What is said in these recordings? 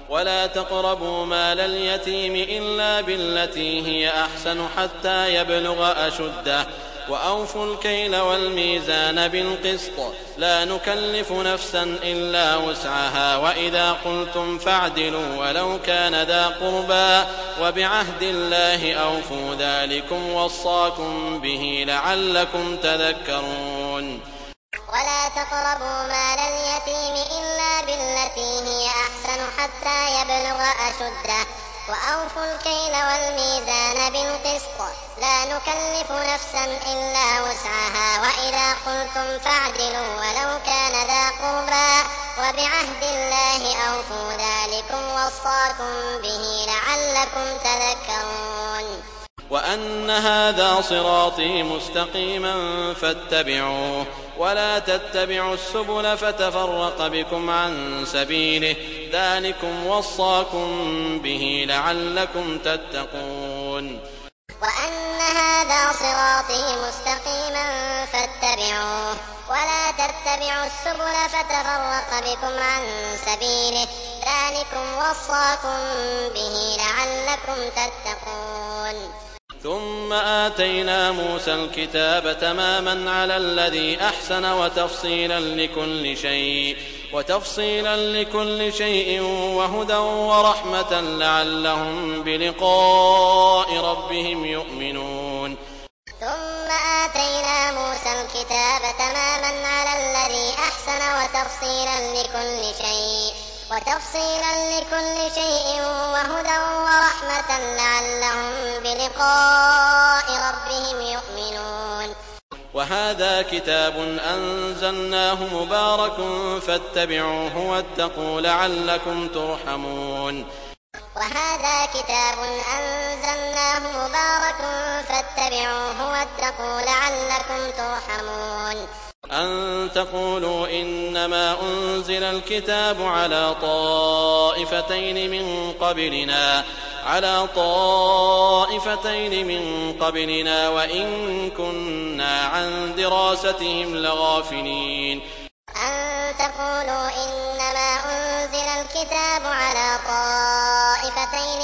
ولا تقربوا مال اليتيم إلا بالتي هي أحسن حتى يبلغ أشده وأوفوا الكيل والميزان بالقسط لا نكلف نفسا إلا وسعها وإذا قلتم فاعدلوا ولو كان ذا قربى وبعهد الله أوفوا ذلكم وصاكم به لعلكم تذكرون ولا تقربوا مال اليتيم إلا بالتي هي أحسن حتى يبلغ أشده وأوفوا الكيل والميزان بالقسط لا نكلف نفسا إلا وسعها وإذا قلتم فاعدلوا ولو كان ذا قربى وبعهد الله أوفوا ذلكم وصاكم به لعلكم تذكرون وأن هذا صراطي مستقيما فاتبعوه ولا تتبعوا السبل فتفرق بكم عن سبيله ذلكم وصاكم به لعلكم تتقون وأن هذا صراطي مستقيما فاتبعوه ولا تتبعوا السبل فتفرق بكم عن سبيله ذلكم وصاكم به لعلكم تتقون ثم آتينا موسى الكتاب تماما على الذي أحسن وتفصيلا لكل شيء وهدى ورحمة لعلهم بلقاء ربهم يؤمنون ثم آتينا موسى الكتاب تماما على الذي أحسن وتفصيلا لكل شيء وهدى ورحمة لعلهم بلقاء ربهم يؤمنون وهذا كتاب أنزلناه مبارك فاتبعوه واتقوا لعلكم ترحمون وهذا كتاب أنزلناه مبارك فاتبعوه واتقوا لعلكم ترحمون أن تقولوا إنما أنزل الكتاب على طائفتين من قبلنا وإن كنا عن دراستهم لغافلين أن تقولوا إنما أنزل الكتاب على طائفتين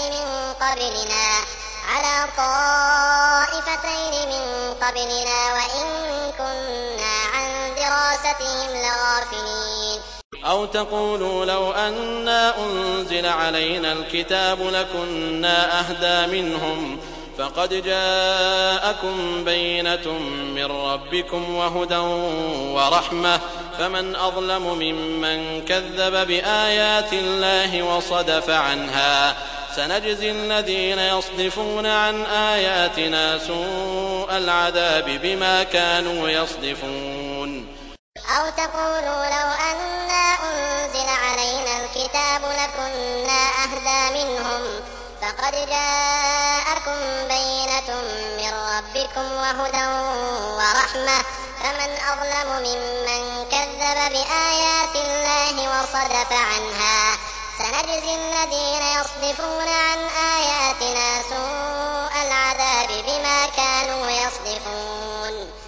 من قبلنا وإن كنا عن دراستهم لغافلين أو تقولوا لو أنا أنزل علينا الكتاب لكنا أهدى منهم فقد جاءكم بينة من ربكم وهدى ورحمة فمن أظلم ممن كذب بآيات الله وصدف عنها سنجزي الذين يصدفون عن آياتنا سوء العذاب بما كانوا يصدفون أو تقولوا لو أنا أنزل علينا الكتاب لكنا أهدى منهم فقد جاءكم بينة من ربكم وهدى ورحمة فمن أظلم ممن كذب بآيات الله وصدف عنها سنجزي الذين يصدفون عن آياتنا سوء العذاب بما كانوا يصدفون